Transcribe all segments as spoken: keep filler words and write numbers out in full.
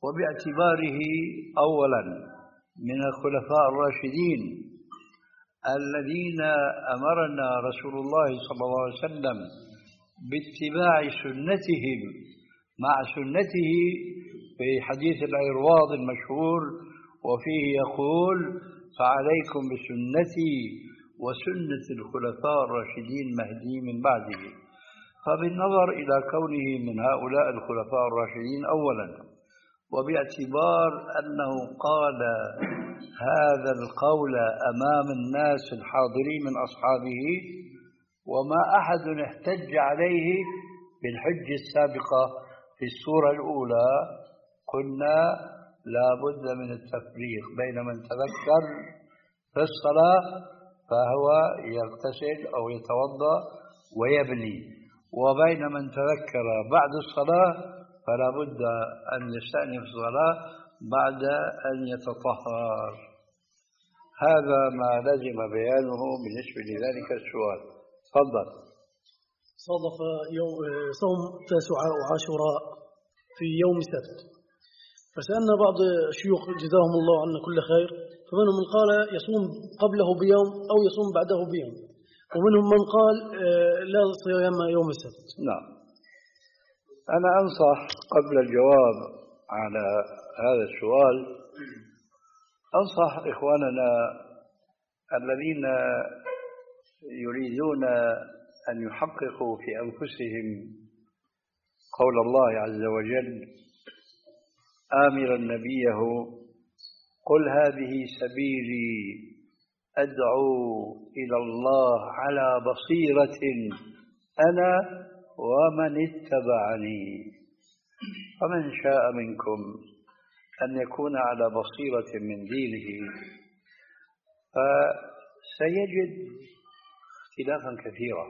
وباعتباره أولا من الخلفاء الراشدين الذين أمرنا رسول الله صلى الله عليه وسلم باتباع سنتهم مع سنته في حديث العرواض المشهور، وفيه يقول: فعليكم بسنتي وسنة الخلفاء الراشدين المهديين من بعده. فبالنظر إلى كونه من هؤلاء الخلفاء الراشدين أولا، وباعتبار أنه قال هذا القول أمام الناس الحاضرين من أصحابه، وما أحد احتج عليه بالحجة السابقة في السورة الأولى، قلنا لا بد من التفريق بين من تذكر في الصلاة فهو يغتسل أو يتوضأ ويبني، وبين من تذكر بعد الصلاة فلا بد أن يستأنف الصلاة بعد أن يتطهر. هذا ما لزم بيانه بالنسبة لذلك السؤال. تفضل. صادف يوم صوم تاسعاء وعاشوراء في يوم السبت، فسألنا بعض الشيوخ جزاهم الله عنا كل خير، فمنهم من قال يصوم قبله بيوم أو يصوم بعده بيوم، ومنهم من قال لا صيام يوم السبت. نعم، أنا أنصح قبل الجواب على هذا السؤال، أنصح إخواننا الذين يريدون أن يحققوا في أنفسهم قول الله عز وجل آمرا نبيه: قل هذه سبيلي أدعو إلى الله على بصيرة أنا ومن اتبعني. فمن شاء منكم أن يكون على بصيرة من دينه فسيجد اختلافا كثيرا،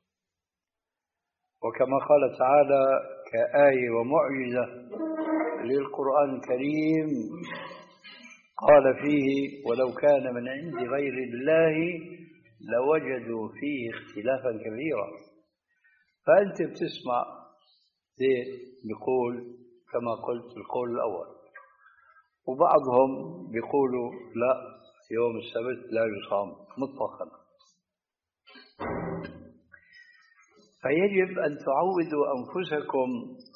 وكما قال تعالى كآية ومعجزة للقرآن الكريم قال فيه: ولو كان من عند غير الله لوجدوا فيه اختلافا كثيرا. فأنت بتسمع زيد بيقول كما قلت القول الأول، وبعضهم بيقولوا لا، يوم السبت لا يصام مطلقا. فيجب أن تعودوا أنفسكم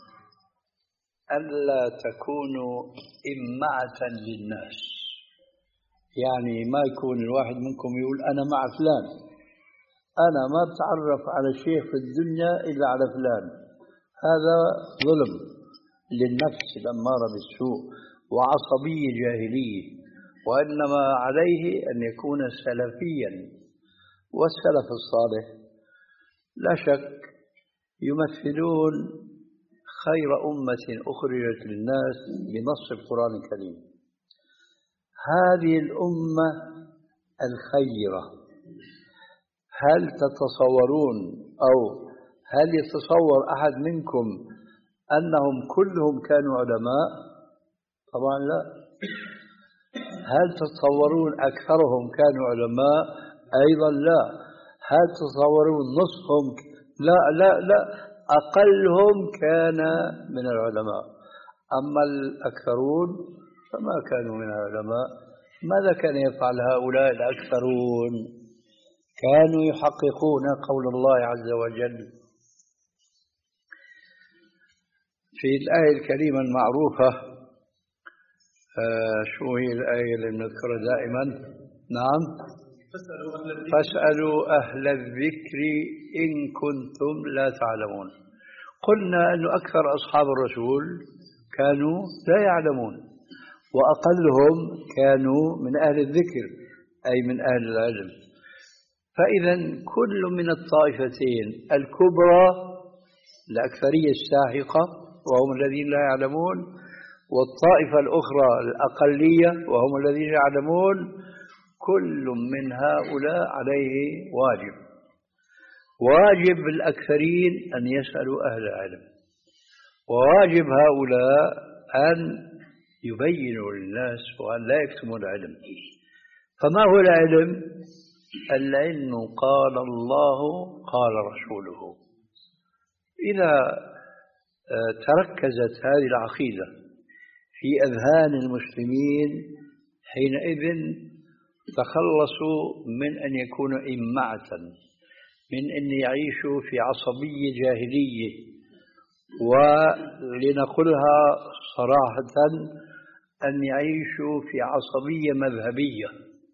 ألا تكونوا إمعة للناس، يعني ما يكون الواحد منكم يقول أنا مع فلان، أنا ما بتعرف على شيء في الدنيا إلا على فلان. هذا ظلم للنفس الأمارة بالسوء وعصبية جاهلية، وإنما عليه أن يكون سلفيا. والسلف الصالح لا شك يمثلون خير أمة أخرجت للناس بنص القرآن الكريم. هذه الأمة الخيرة، هل تتصورون أو هل يتصور أحد منكم أنهم كلهم كانوا علماء؟ طبعا لا. هل تتصورون أكثرهم كانوا علماء؟ أيضا لا. هل تتصورون نصفهم؟ لا لا لا، أقلهم كان من العلماء. أما الأكثرون فما كانوا من العلماء. ماذا كان يفعل هؤلاء الأكثرون؟ كانوا يحققون قول الله عز وجل في الآية الكريمة المعروفة. آه شو هي الآية اللي نذكرها دائما؟ نعم، فاسألوا أهل الذكر إن كنتم لا تعلمون. قلنا أن أكثر أصحاب الرسول كانوا لا يعلمون، وأقلهم كانوا من أهل الذكر أي من أهل العلم. فإذا كل من الطائفتين الكبرى، الأكثرية الساحقة وهم الذين لا يعلمون، والطائفة الأخرى الأقلية وهم الذين يعلمون، كل من هؤلاء عليه واجب. واجب الأكثرين أن يسألوا أهل العلم، وواجب هؤلاء أن يبينوا للناس وأن لا يكتموا العلم. فما هو العلم؟ العلم قال الله قال رسوله. إذا تركزت هذه العقيدة في أذهان المسلمين حينئذ تخلصوا من أن يكونوا إمعة، من أن يعيشوا في عصبية جاهلية، ولنقلها صراحة أن يعيشوا في عصبية مذهبية.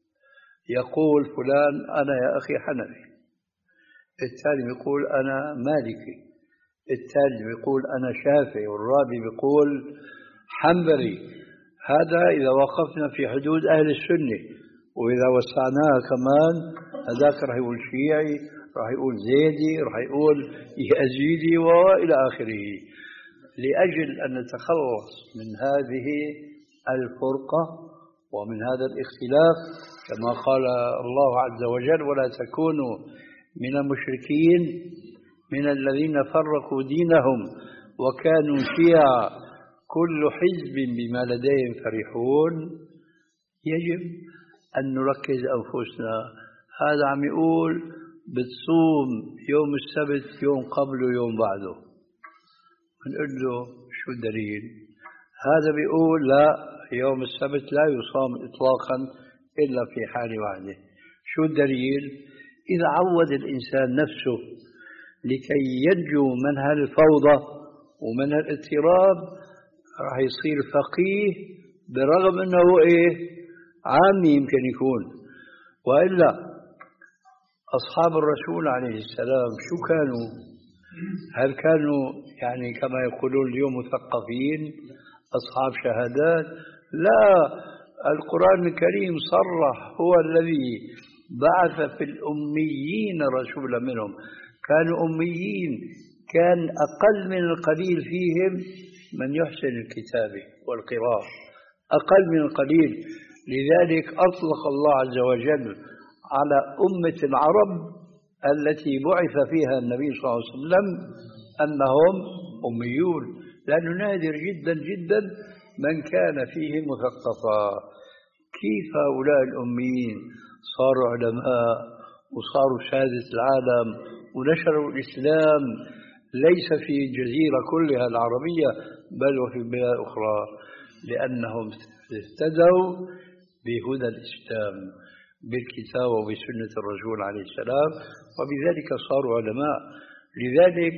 يقول فلان أنا يا أخي حنفي، الثاني يقول أنا مالكي، الثالث يقول أنا شافعي، والرابع يقول حنبلي. هذا إذا وقفنا في حدود أهل السنة، وإذا وسعناها كمان هذاك راح يقول شيعي، راح يقول زيدي، راح يقول يزيدي وإلى آخره. لأجل أن نتخلص من هذه الفرقة ومن هذا الاختلاف، كما قال الله عز وجل: ولا تكونوا من المشركين من الذين فرقوا دينهم وكانوا شيعا كل حزب بما لديهم فرحون. يجب أن نركز أنفسنا. هذا عم يقول بتصوم يوم السبت يوم قبله يوم بعده، بنقول له شو الدليل؟ هذا بيقول لا، يوم السبت لا يصام إطلاقا إلا في حال واحدة. شو الدليل؟ إذا عود الإنسان نفسه لكي ينجو من هالفوضى ومن الاضطراب راح يصير فقيه، برغم أنه إيه عامي يمكن يكون. وإلا أصحاب الرسول عليه السلام شو كانوا؟ هل كانوا يعني كما يقولون اليوم مثقفين أصحاب شهادات؟ لا، القرآن الكريم صرح: هو الذي بعث في الأميين رسولا منهم. كانوا أميين، كان أقل من القليل فيهم من يحسن الكتابة والقراءة، أقل من القليل. لذلك أطلق الله عز وجل على أمة العرب التي بعث فيها النبي صلى الله عليه وسلم أنهم أميون، لأنه نادر جدا جدا من كان فيه مثقفا. كيف هؤلاء الأميين صاروا علماء وصاروا سادة العالم ونشروا الإسلام ليس في الجزيرة كلها العربية بل وفي بلاد أخرى؟ لأنهم اهتدوا بهدى الإسلام بالكتاب وبسنة الرسول عليه السلام، وبذلك صاروا علماء. لذلك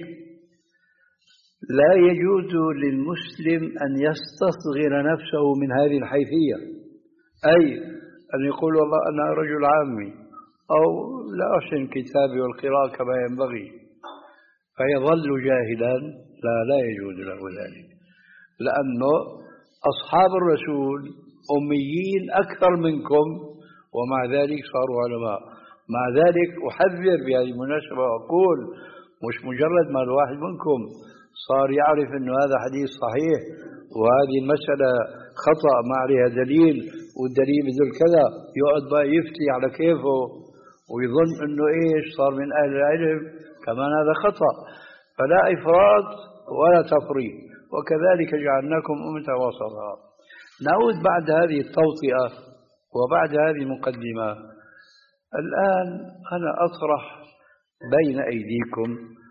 لا يجوز للمسلم أن يستصغر نفسه من هذه الحيثية، أي أن يقول والله أنا رجل عامي أو لا أحسن الكتاب والقراءة كما ينبغي فيظل جاهلا. لا لا يجوز له ذلك، لأنه أصحاب الرسول أميين أكثر منكم ومع ذلك صاروا علماء. مع ذلك أحذر بهذه المناسبة وأقول: مش مجرد ما الواحد منكم صار يعرف أنه هذا حديث صحيح وهذه المسألة خطأ ما عليها دليل والدليل يدل كذا، يقعد بقى يفتي على كيفه ويظن أنه إيش صار من أهل العلم، كمان هذا خطأ. فلا إفراط ولا تفريط، وكذلك جعلناكم أمة وسطا. نعود بعد هذه التوطئة وبعد هذه المقدمة. الآن أنا أطرح بين أيديكم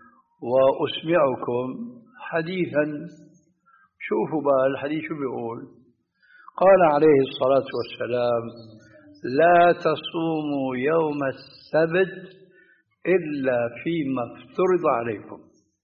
وأسمعكم حديثا. شوفوا بقى الحديث شو بيقول. قال عليه الصلاة والسلام: لا تصوموا يوم السبت إلا فيما افترض عليكم،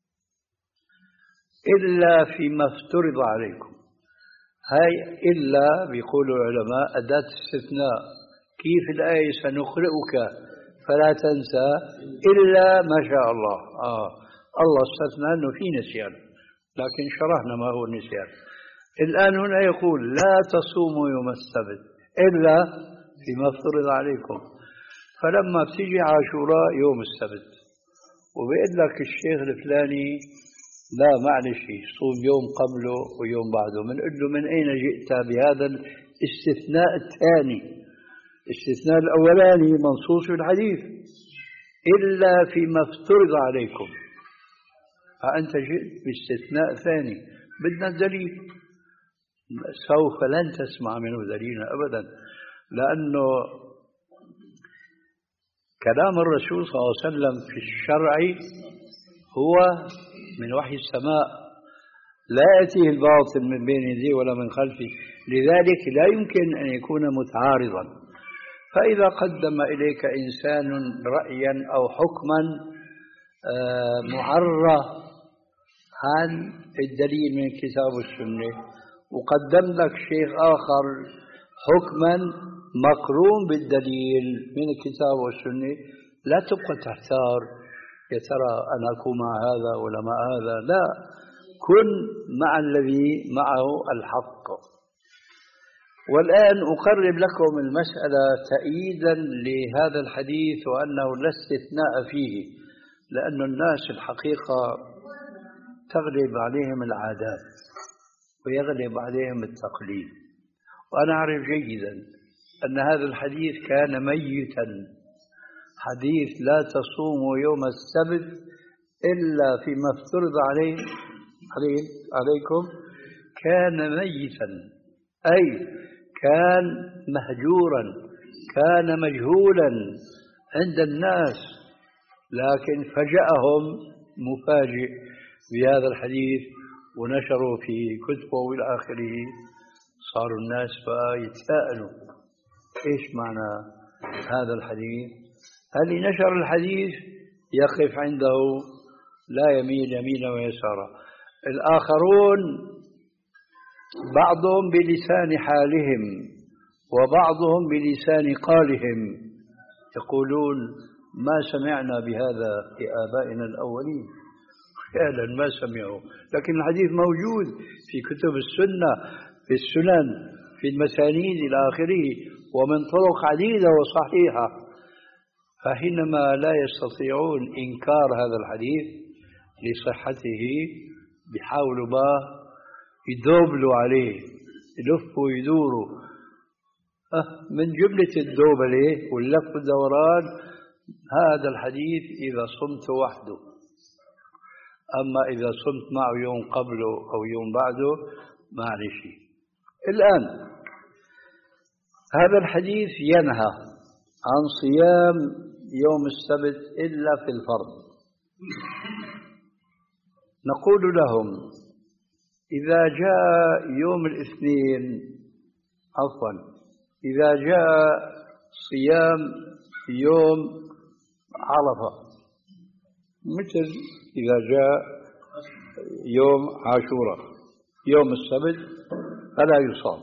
إلا فيما افترض عليكم. هاي إلا بيقولوا العلماء أداة استثناء. كيف الآية سنقرئك فلا تنسى إلا ما شاء الله. آه الله استثنى أنه في نسيان، لكن شرحنا ما هو النسيان. الآن هنا يقول: لا تصوموا يوم السبت إلا فيما افترض عليكم. فلما بتيجي عاشوراء يوم السبت وبيقول لك الشيخ الفلاني لا معلش صوم يوم قبله ويوم بعده، بنقول له: من أين جئت بهذا الاستثناء الثاني؟ الاستثناء الأولاني منصوص في الحديث: إلا فيما افترض عليكم. فأنت جئت باستثناء ثاني، بدنا الدليل. سوف لن تسمع منه دليلا أبدا، لأنه كلام الرسول صلى الله عليه وسلم في الشرع هو من وحي السماء. لا يأتيه الباطل من بين يديه ولا من خلفه، لذلك لا يمكن أن يكون متعارضا. فإذا قدم إليك إنسان رأيا أو حكما معرّة عن الدليل من الكتاب والسنة، وقدم لك شيخ آخر حكما مقرون بالدليل من الكتاب والسنة، لا تبقى تحتار يا ترى أنا أكون مع هذا ولا مع هذا، لا، كن مع الذي معه الحق. والآن أقرب لكم المسألة تأييدا لهذا الحديث وأنه لا استثناء فيه، لأن الناس الحقيقة تغلب عليهم العادات ويغلب عليهم التقليد. وأنا أعرف جيدا أن هذا الحديث كان ميتا، حديث لا تصوموا يوم السبت إلا فيما افترض عليه عليه عليكم، كان ميتا، أي كان مهجورا، كان مجهولا عند الناس، لكن فجأهم مفاجئ بهذا الحديث ونشروا في كتبه وإلى آخره. صاروا الناس فيتساءلوا إيش معنى هذا الحديث؟ اللي نشر الحديث يقف عنده لا يميل يمينا ويسارا. الآخرون بعضهم بلسان حالهم وبعضهم بلسان قالهم يقولون ما سمعنا بهذا في آبائنا الأولين، فعلا ما سمعوا، لكن الحديث موجود في كتب السنة، في السنن، في المسانيد إلى آخره، ومن طرق عديدة وصحيحة. فحينما لا يستطيعون إنكار هذا الحديث لصحته بيحاولوا ما يدوبلوا عليه، يلفوا ويدوروا. أه من جملة الدوبلة واللف والدوران هذا الحديث إذا صمت وحده، أما إذا صمت معه يوم قبله أو يوم بعده معلش. الآن هذا الحديث ينهى عن صيام يوم السبت إلا في الفرض. نقول لهم إذا جاء يوم الاثنين عفوا إذا جاء صيام يوم عرفة، مثل إذا جاء يوم عاشوراء يوم السبت فلا يصام.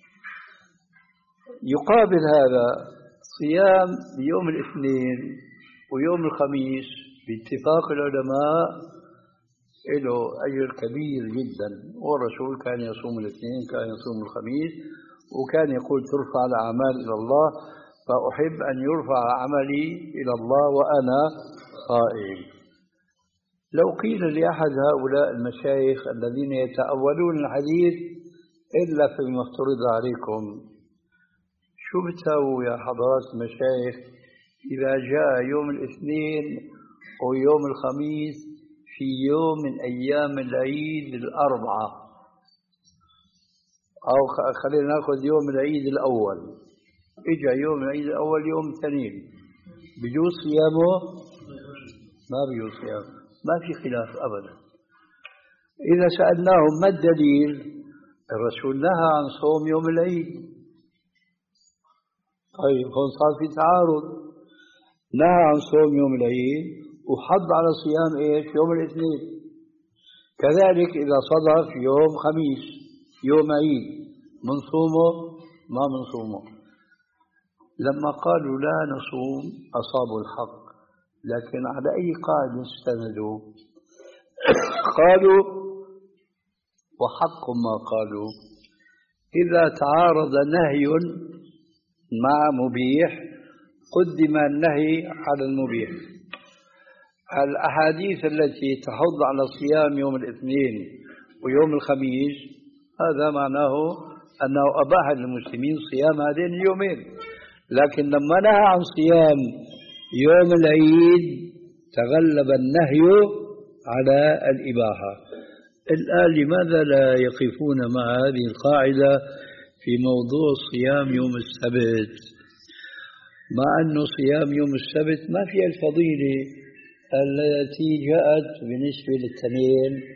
يقابل هذا صيام يوم الاثنين ويوم الخميس باتفاق العلماء له أجر كبير جدا، والرسول كان يصوم الاثنين، كان يصوم الخميس، وكان يقول ترفع الأعمال إلى الله، فأحب أن يرفع عملي إلى الله وأنا صائم. لو قيل لأحد هؤلاء المشايخ الذين يتأولون الحديث إلا فيما افترض عليكم، شو بتسووا يا حضرات المشايخ إذا جاء يوم الاثنين ويوم الخميس في يوم من أيام العيد الأربعة، أو خلينا نأخذ يوم العيد الأول، إجا يوم العيد الأول يوم الاثنين، بيجوز صيامه؟ ما بيجوز صيامه، ما في خلاف أبدا. إذا سألناهم ما الدليل؟ الرسول نهى عن صوم يوم العيد. طيب هون صار في تعارض، نهى عن صوم يوم العيد وحض على صيام إيش؟ يوم الاثنين. كذلك إذا صدف يوم خميس يوم عيد منصومه ما منصومه. لما قالوا لا نصوم أصابوا الحق، لكن على أي قاعدة استندوا؟ قالوا وحق ما قالوا إذا تعارض نهي مع مبيح قدم النهي على المبيح. الأحاديث التي تحض على صيام يوم الاثنين ويوم الخميس هذا معناه أنه أباح للمسلمين صيام هذين اليومين، لكن لما نهى عن صيام يوم العيد تغلب النهي على الإباحة. الآن لماذا لا يقفون مع هذه القاعدة في موضوع صيام يوم السبت، مع أن صيام يوم السبت ما فيها الفضيلة التي جاءت بالنسبة للاثنين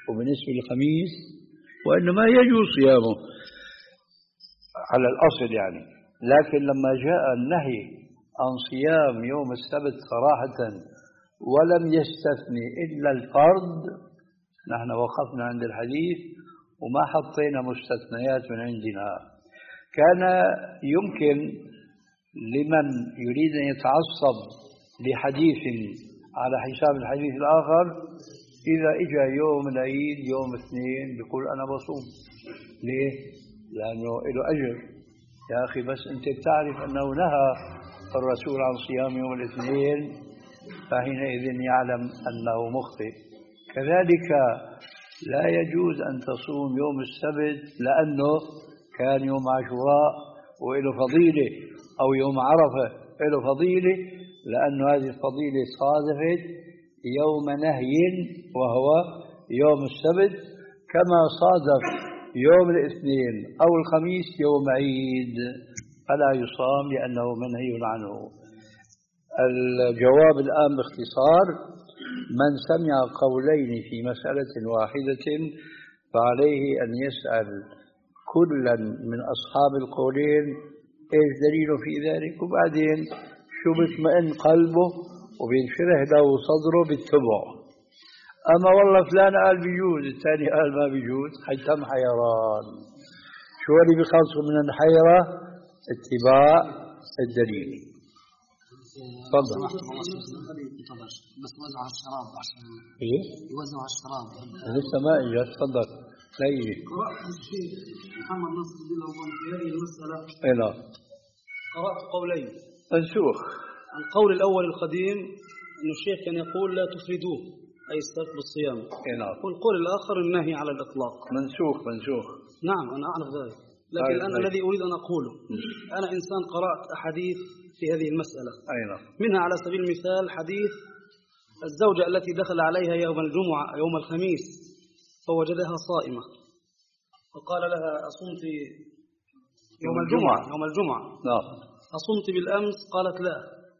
وبالنسبة للخميس وإنما يجوز صيامه على الأصل يعني. لكن لما جاء النهي عن صيام يوم السبت صراحة ولم يستثني إلا الفرد، نحن وقفنا عند الحديث وما حطينا مستثنيات من عندنا. كان يمكن لمن يريد أن يتعصب لحديث على حساب الحديث الآخر إذا إجا يوم العيد يوم اثنين بيقول أنا بصوم. ليه؟ لأنه له أجر. يا أخي بس أنت بتعرف أنه نهى الرسول عن صيام يوم الاثنين فحينئذ يعلم أنه مخطئ. كذلك لا يجوز أن تصوم يوم السبت لأنه كان يوم عاشوراء وله فضيلة، أو يوم عرفة له فضيلة، لأن هذه الفضيلة صادفت يوم نهي وهو يوم السبت، كما صادف يوم الاثنين أو الخميس يوم عيد فلا يصام لأنه منهي عنه. الجواب الآن باختصار: من سمع قولين في مسألة واحدة فعليه أن يسأل كلا من أصحاب القولين إيش دليله في ذلك، وبعدين شو بيطمئن قلبه وبينشرح له صدره بالتبع. أما والله فلان قال بيجوز الثاني قال ما بيجوز، حيتم حيران. شو اللي بيخلصوا من الحيرة؟ اتباع الدليل. تفضل. بس وزع على الشراب عشان ايه يوزع على الشراب لسه ما اجى. تفضل. لا يجي. قرأت الشيخ محمد نصر الدين الألباني في هذه المسألة. اي نعم. قرأت قولين. منسوخ. القول الأول القديم أن الشيخ كان يقول لا تفردوه أي السبت بالصيام. اي نعم. والقول الآخر النهي على الإطلاق. منسوخ منسوخ. نعم أنا أعرف ذلك، لكن الآن الذي أريد أن أقوله أنا إنسان قرأت أحاديث في هذه المسألة. أي نعم. منها على سبيل المثال حديث الزوجة التي دخل عليها يوم الجمعة يوم الخميس فوجدها صائمة فقال لها أصمت يوم الجمعة يوم الجمعة نعم. أصمت بالأمس؟ قالت لا.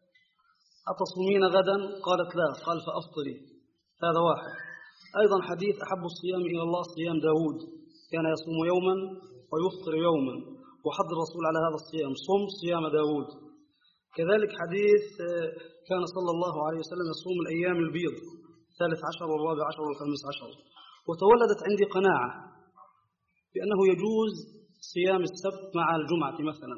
أتصومين غدا؟ قالت لا. قال فأفطري. هذا واحد. أيضا حديث أحب الصيام إلى الله صيام داود، كان يصوم يوما ويفطر يوما، وحض الرسول على هذا الصيام صم صيام داود. كذلك حديث كان صلى الله عليه وسلم يصوم الأيام البيض الثالث عشر والرابع عشر والخامس عشر. وتولدت عندي قناعة بأنه يجوز صيام السبت مع الجمعة مثلا،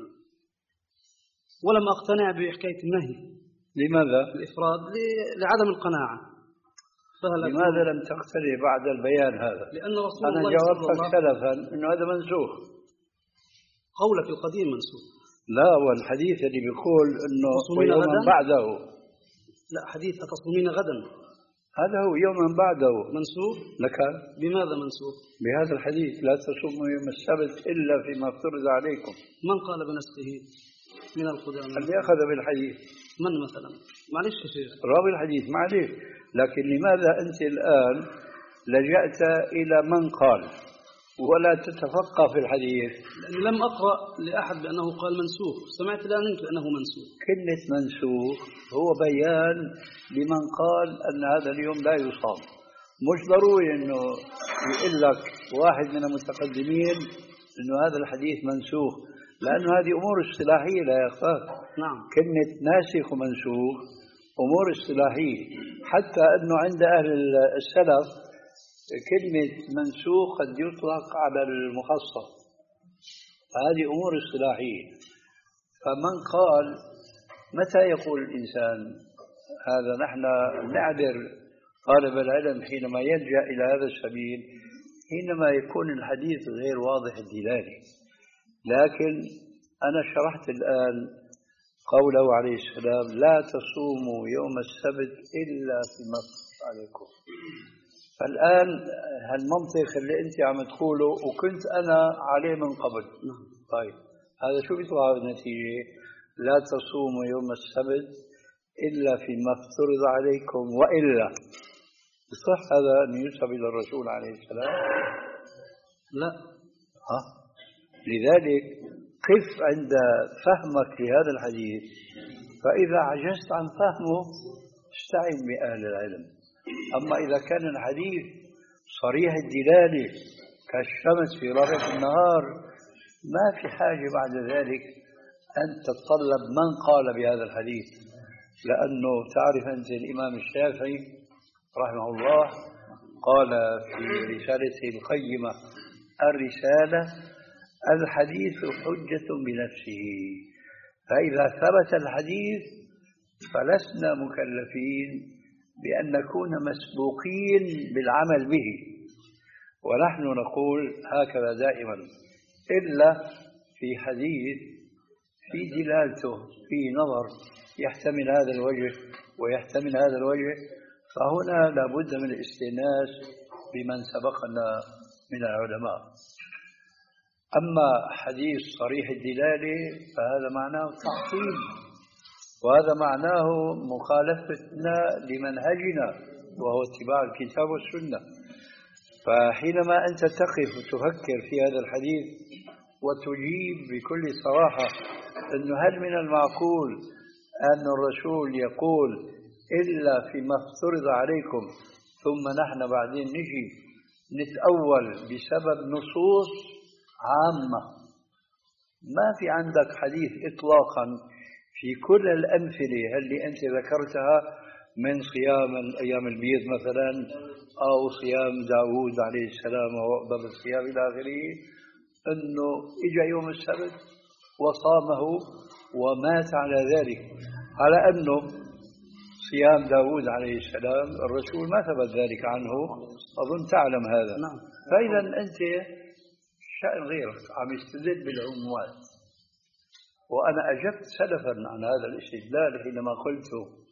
ولم أقتنع بحكاية النهي. لماذا؟ الإفراد لعدم القناعة. لماذا لم تقتنع بعد البيان هذا؟ لأن رسول أنا الله جاوبتك سلفا إنه هذا منسوخ. قولك القديم منسوخ. لا، والحديث اللي بيقول إنه يوما بعده. لا، حديث أتصومين غدا هذا هو يوما بعده منسوخ. لك بماذا منسوخ؟ بهذا الحديث لا تصوموا يوم السبت إلا فيما افترض عليكم. من قال بنسخه من القدامى؟ اللي أخذ بالحديث. من مثلا؟ معلش يا شيخ. راوي الحديث معلش. لكن لماذا أنت الآن لجأت إلى من قال ولا تتفقه في الحديث؟ لأني لم أقرأ لأحد بأنه قال منسوخ، سمعت الآن أنت أنه منسوخ. كلمة منسوخ هو بيان لمن قال أن هذا اليوم لا يصام. مش ضروري أنه يقول لك واحد من المتقدمين أنه هذا الحديث منسوخ، لأن هذه أمور اصطلاحية لا يخفاك. نعم. كلمة ناسخ ومنسوخ أمور اصطلاحية، حتى أنه عند أهل السلف كلمة منسوخ قد يطلق على المخصص. هذه أمور اصطلاحية. فمن قال متى يقول الإنسان هذا؟ نحن نعذر طالب العلم حينما يلجأ إلى هذا السبيل حينما يكون الحديث غير واضح الدلالة. لكن أنا شرحت الآن قوله عليه السلام لا تصوموا يوم السبت إلا فيما افترض عليكم. فالآن هالمنطق اللي أنت عم تقوله وكنت أنا عليه من قبل. طيب هذا شو بيطلع النتيجة؟ لا تصوموا يوم السبت إلا فيما افترض عليكم وإلا. صح هذا أن ينسب إلى الرسول عليه السلام؟ لا. ها؟ لذلك قف عند فهمك لهذا الحديث، فإذا عجزت عن فهمه استعن بأهل العلم. أما إذا كان الحديث صريح الدلالة كالشمس في رابعة النهار ما في حاجة بعد ذلك أن تتطلب من قال بهذا الحديث، لأنه تعرف أنت الإمام الشافعي رحمه الله قال في رسالته القيمة الرسالة: الحديث حجة بنفسه، فإذا ثبت الحديث فلسنا مكلفين بأن نكون مسبوقين بالعمل به، ونحن نقول هكذا دائما، إلا في حديث في دلالته فيه نظر يحتمل هذا الوجه ويحتمل هذا الوجه، فهنا لابد من الاستئناس بمن سبقنا من العلماء. أما حديث صريح الدلالة فهذا معناه تعطيل، وهذا معناه مخالفتنا لمنهجنا وهو اتباع الكتاب والسنة. فحينما أنت تقف وتفكر في هذا الحديث وتجيب بكل صراحة أنه هل من المعقول أن الرسول يقول إلا فيما افترض عليكم، ثم نحن بعدين نجي نتأول بسبب نصوص عامة. ما في عندك حديث إطلاقا في كل الأمثلة اللي أنت ذكرتها من صيام الأيام البيض مثلا، أو صيام داود عليه السلام وأفضل الصيام إلى آخره، أنه إجا يوم السبت وصامه ومات على ذلك، على أنه صيام داود عليه السلام الرسول ما ثبت ذلك عنه، أظن تعلم هذا. فإذا أنت شأن غيرك عم يستدل بالعمومات، وأنا أجبت سلفا عن هذا الاستدلال حينما قلت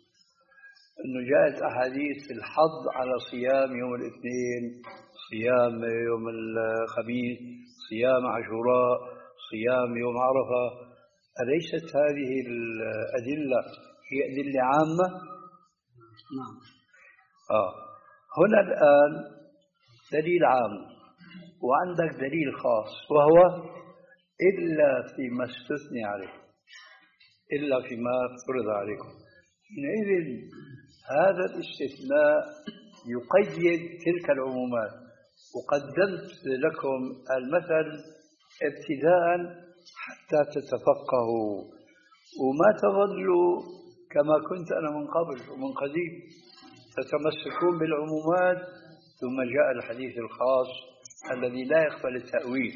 أنه جاءت أحاديث الحض على صيام يوم الاثنين، صيام يوم الخميس، صيام عاشوراء، صيام يوم عرفة. أليست هذه الأدلة هي أدلة عامة؟ نعم. آه. هنا الآن دليل عام وعندك دليل خاص، وهو إلا فيما استثني عليه، إلا فيما افترض عليكم. حينئذ هذا الاستثناء يقيد تلك العمومات. وقدمت لكم المثل ابتداء حتى تتفقهوا وما تظلوا كما كنت أنا من قبل ومن قديم تتمسكون بالعمومات، ثم جاء الحديث الخاص الذي لا يقبل التأويل.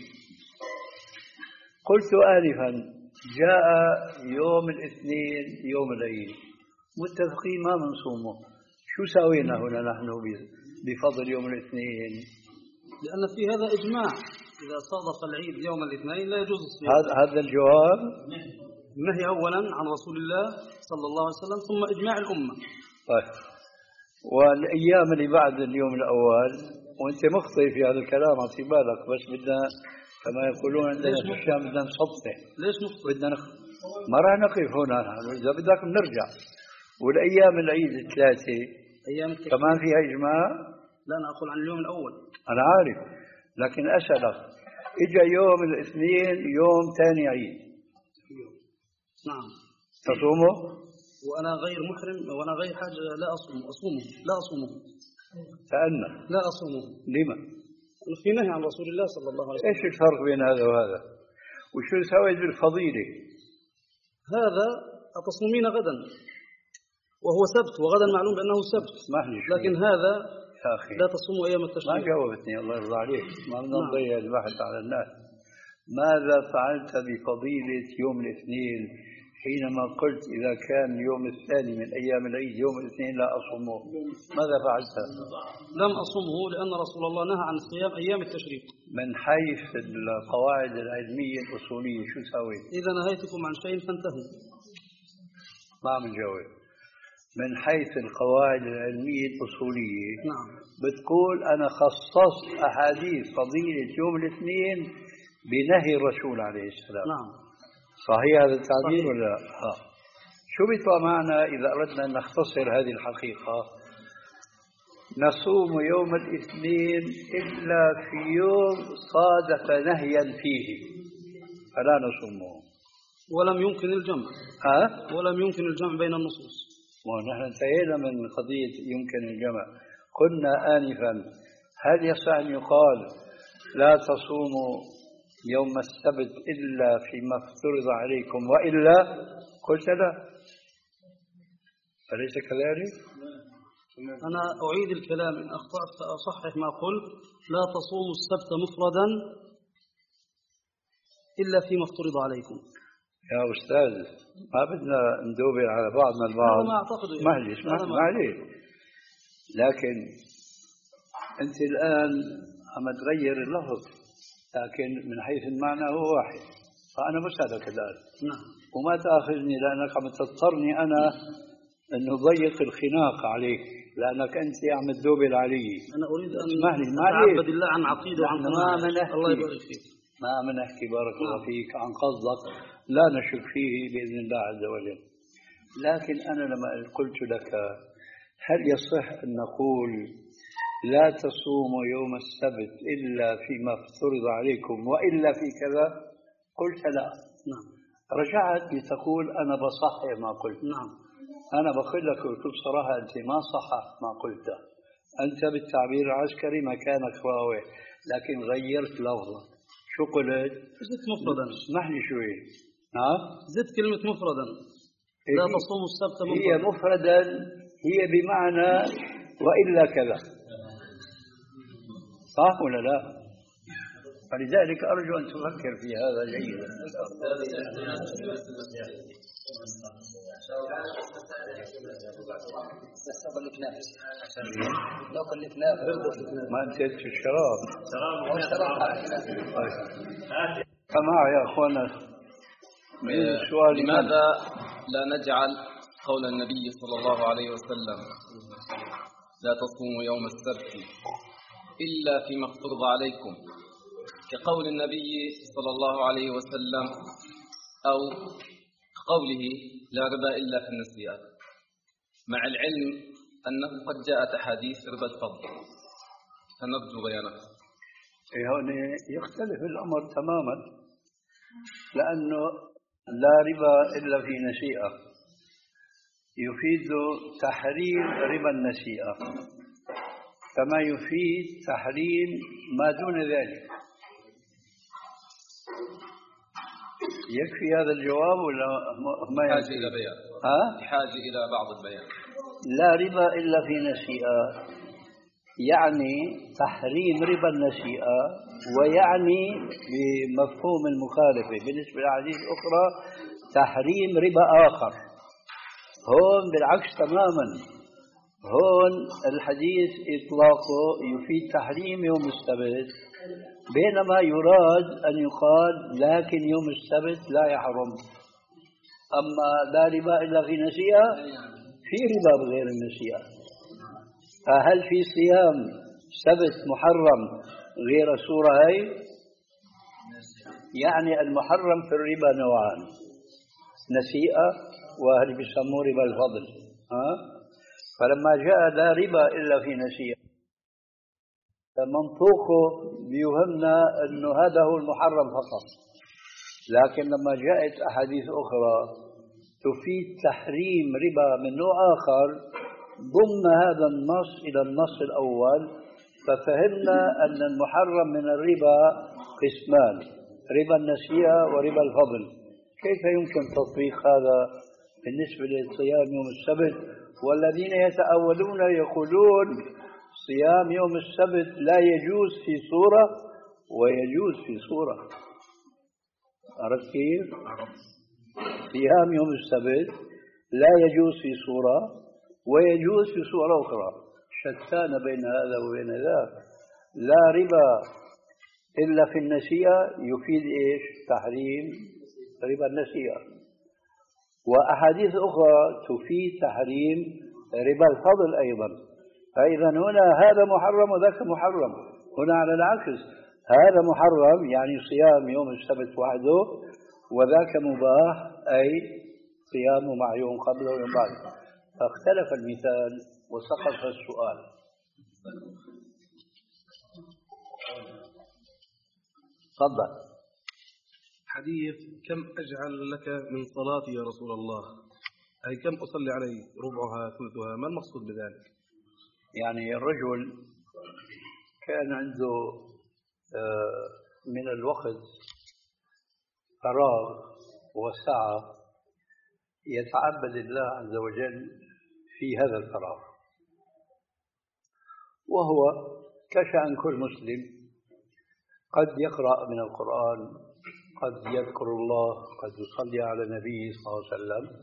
قلت آنفا جاء يوم الاثنين يوم العيد، متفقين ما منصومه، شو سوينا هنا نحن بفضل يوم الاثنين؟ لأن في هذا إجماع، إذا صادف العيد يوم الاثنين لا يجوز الصيام. هذا هذا الجواب النهي أولا عن رسول الله صلى الله عليه وسلم، ثم إجماع الأمة. طيب، والأيام اللي بعد اليوم الأول، وأنت مخطئ في هذا الكلام أعطي بالك، بس بدنا كما يقولون عندنا في الشام بدنا نصفه. ليش مخطئ؟ بدنا نخ... ما راح نقف هنا، إذا بدك بنرجع. والأيام العيد الثلاثة أيام كمان فيها إجماع؟ لا، أنا أقول عن اليوم الأول. أنا عارف، لكن أسألك إجا يوم الاثنين يوم ثاني عيد، نعم، تصومه؟ وأنا غير محرم وأنا غير حاجة لا أصوم أصومه لا أصومه سألنا لا أصومه. لما؟ في نهي عن رسول الله صلى الله عليه وسلم. إيش الفرق بين هذا وهذا؟ وشو سويت بالفضيلة؟ هذا أتصومين غدا وهو سبت، وغدا معلوم بأنه سبت، لكن هذا يا أخي لا تصوموا أيام التشريق. ما جاوبتني، الله يرضى عليك، ما بدنا نضيع البحث على الناس. ماذا فعلت بفضيلة يوم الاثنين حينما قلت إذا كان يوم الثاني من أيام العيد يوم الاثنين لا أصومه؟ ماذا فعلت؟ لم أصومه لأن رسول الله نهى عن صيام أيام التشريق. من حيث القواعد العلمية الأصولية شو سويت؟ إذا نهيتكم عن شيء فانتهوا. ما عم نجاوب. من حيث القواعد العلمية الأصولية، نعم، بتقول أنا خصصت أحاديث فضيلة يوم الاثنين بنهي الرسول عليه السلام. نعم، صحيح هذا التعبير ولا لا؟ ها. شو بيطلع معنا إذا أردنا أن نختصر هذه الحقيقة؟ نصوم يوم الاثنين إلا في يوم صادف نهيا فيه فلا نصومه، ولم يمكن الجمع. ها؟ ولم يمكن الجمع بين النصوص. ونحن انتهينا من قضية يمكن الجمع. قلنا آنفا هل يصح أن يقال لا تصوموا يوم السبت إلا فيما افترض عليكم وإلا؟ قلت لا، أليس كذلك؟ أنا أعيد الكلام إن أخطأت فأصحح ما قلت. لا تصوموا السبت مفردا إلا فيما افترض عليكم. يا أستاذ ما بدنا ندوبر على بعضنا البعض. أنا ما أعتقد. معلش معلش، لكن أنت الآن عم تغير اللفظ، لكن من حيث المعنى هو واحد. فأنا بسألك الآن. نعم. وما تأخذني لأنك عم تضطرني أنا أنه ضيق الخناق عليك، لأنك أنت عم تدوبر علي. أنا أريد أن أتعبد الله عن عقيدة وعن قناعة. الله يبارك فيك. ما عم نحكي بارك الله فيك عن قصدك لا نشك فيه بإذن الله عز وجل. لكن أنا لما قلت لك هل يصح أن نقول لا تصوموا يوم السبت إلا فيما افترض عليكم وإلا في كذا؟ قلت لا. نعم. رجعت لتقول أنا بصحح ما قلت. نعم. أنا بقول لك بكل صراحة أنت ما صححت ما قلته. أنت بالتعبير العسكري مكانك راوي، لكن غيرت لفظك. شو قلت؟ زدت مفردا. اسمح لي شوي. نعم. زدت كلمة مفردا. لا تصوموا السبت مفردا. هي مفردا هي بمعنى وإلا كذا. صح ولا لا؟ فلذلك أرجو أن تفكر في هذا جيدا. ما انتهت الشراب. فمع يا أخوانا السؤال لماذا لا نجعل قول النبي صلى الله عليه وسلم لا تصوموا يوم السبت إلا فيما افترض عليكم كقول النبي صلى الله عليه وسلم أو قوله لا ربا إلا في النسيئات، مع العلم أنه قد جاءت أحاديث ربا الفضل، فنرجو بيانه. هنا يختلف الأمر تماما، لأنه لا ربا إلا في نسيئة يفيد تحريم ربا النسيئة كما يفيد تحريم ما دون ذلك. يكفي هذا الجواب ولا ما يحتاج إلى بيان؟ ها؟ يحتاج إلى بعض البيان. لا ربا إلا في نسيئة يعني تحريم ربا النسيئة، ويعني بمفهوم المخالفة بالنسبة للأحاديث الأخرى تحريم ربا آخر. هون بالعكس تماما، هون الحديث إطلاقه يفيد تحريم يوم السبت، بينما يراد أن يقال لكن يوم السبت لا يحرم. أما لا ربا إلا في نسيئة، في ربا بغير النسيئة. فهل في صيام سبت محرم غير الصورة هاي؟ يعني المحرم في الربا نوعان، نسيئة وهل بيسموه ربا الفضل. ها؟ فلما جاء لا ربا إلا في نسيئة منطوقه بيوهمنا أنه هذا هو المحرم فقط، لكن لما جاءت أحاديث أخرى تفيد تحريم ربا من نوع آخر ضم هذا النص إلى النص الأول، ففهمنا أن المحرم من الربا قسمان، ربا النسيئة وربا الفضل. كيف يمكن تطبيق هذا بالنسبة لصيام يوم السبت؟ والذين يتأولون يقولون صيام يوم السبت لا يجوز في صورة ويجوز في صورة. عرفت كيف؟ صيام يوم السبت لا يجوز في صورة ويجوز في صورة أخرى، شتان بين هذا وبين ذاك. لا ربا إلا في النسيئة يفيد إيش؟ تحريم ربا النسيئة، وأحاديث أخرى تفيد تحريم ربا الفضل أيضا. فإذا هنا هذا محرم وذاك محرم. هنا على العكس، هذا محرم يعني صيام يوم السبت وحده، وذاك مباح أي صيامه مع يوم قبله ويوم بعده. فاختلف المثال وسقط السؤال. تفضل. حديث كم أجعل لك من صلاتي يا رسول الله، أي كم أصلي عليه، ربعها ثلثها، ما المقصود بذلك؟ يعني الرجل كان عنده من الوقت فراغ وسعة يتعبد الله عز وجل في هذا الفراغ، وهو كشأن كل مسلم قد يقرأ من القرآن، قد يذكر الله، قد يصلي على النبي صلى الله عليه وسلم.